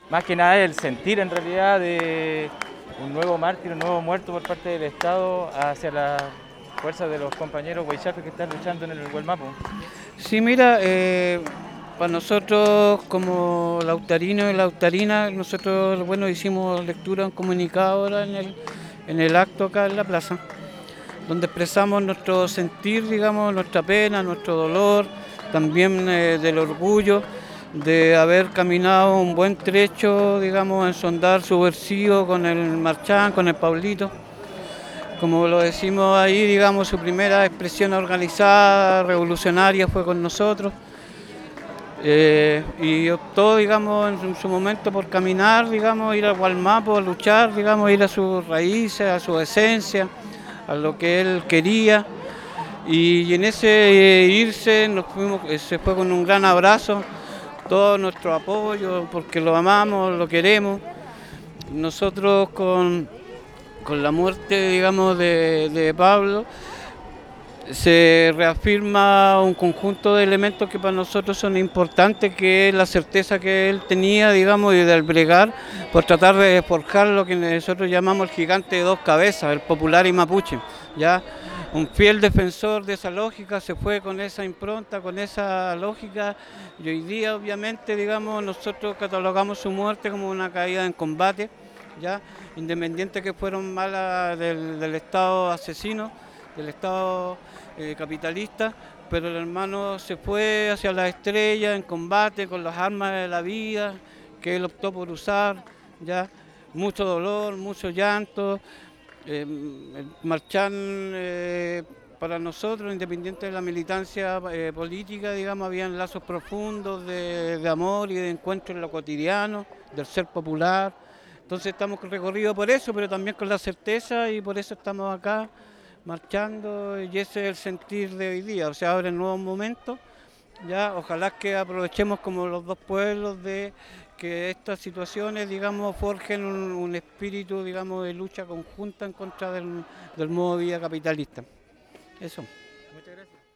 Más que nada el sentir en realidad de un nuevo mártir, un nuevo muerto por parte del Estado hacia las fuerzas de los compañeros huaychafes que están luchando en el Gualmapu. Sí, mira, para nosotros como lautarinos y lautarinas, nosotros, bueno, hicimos lectura, un comunicado ahora en el acto acá en la plaza, donde expresamos nuestro sentir, digamos, nuestra pena, nuestro dolor, también del orgullo de haber caminado un buen trecho, digamos, en sondar subversivo con el Marchán, con el Pablito. Como lo decimos ahí, digamos, su primera expresión organizada, revolucionaria fue con nosotros. Y optó, digamos, en su momento por caminar, digamos, ir al Gualmapo, a luchar, digamos, ir a sus raíces, a su esencia, a lo que él quería. Y en ese irse nos fuimos, se fue con un gran abrazo, todo nuestro apoyo, porque lo amamos, lo queremos. Nosotros con la muerte, digamos, de Pablo, se reafirma un conjunto de elementos que para nosotros son importantes, que es la certeza que él tenía, digamos, y de albergar por tratar de forjar lo que nosotros llamamos el gigante de dos cabezas, el popular y mapuche. Ya un fiel defensor de esa lógica se fue con esa impronta, con esa lógica, y hoy día obviamente, digamos, nosotros catalogamos su muerte como una caída en combate, ya independiente que fueron malas del Estado asesino, del Estado capitalista, pero el hermano se fue hacia las estrellas en combate con las armas de la vida que él optó por usar, ya mucho dolor, mucho llanto. El Marchán para nosotros, independiente de la militancia política, digamos, habían lazos profundos de amor y de encuentro en lo cotidiano, del ser popular. Entonces estamos recorridos por eso, pero también con la certeza y por eso estamos acá marchando y ese es el sentir de hoy día. O sea, ahora en nuevos momentos, ya ojalá que aprovechemos como los dos pueblos de que estas situaciones, digamos, forjen un espíritu, digamos, de lucha conjunta en contra del modo de vida capitalista. Eso. Muchas gracias.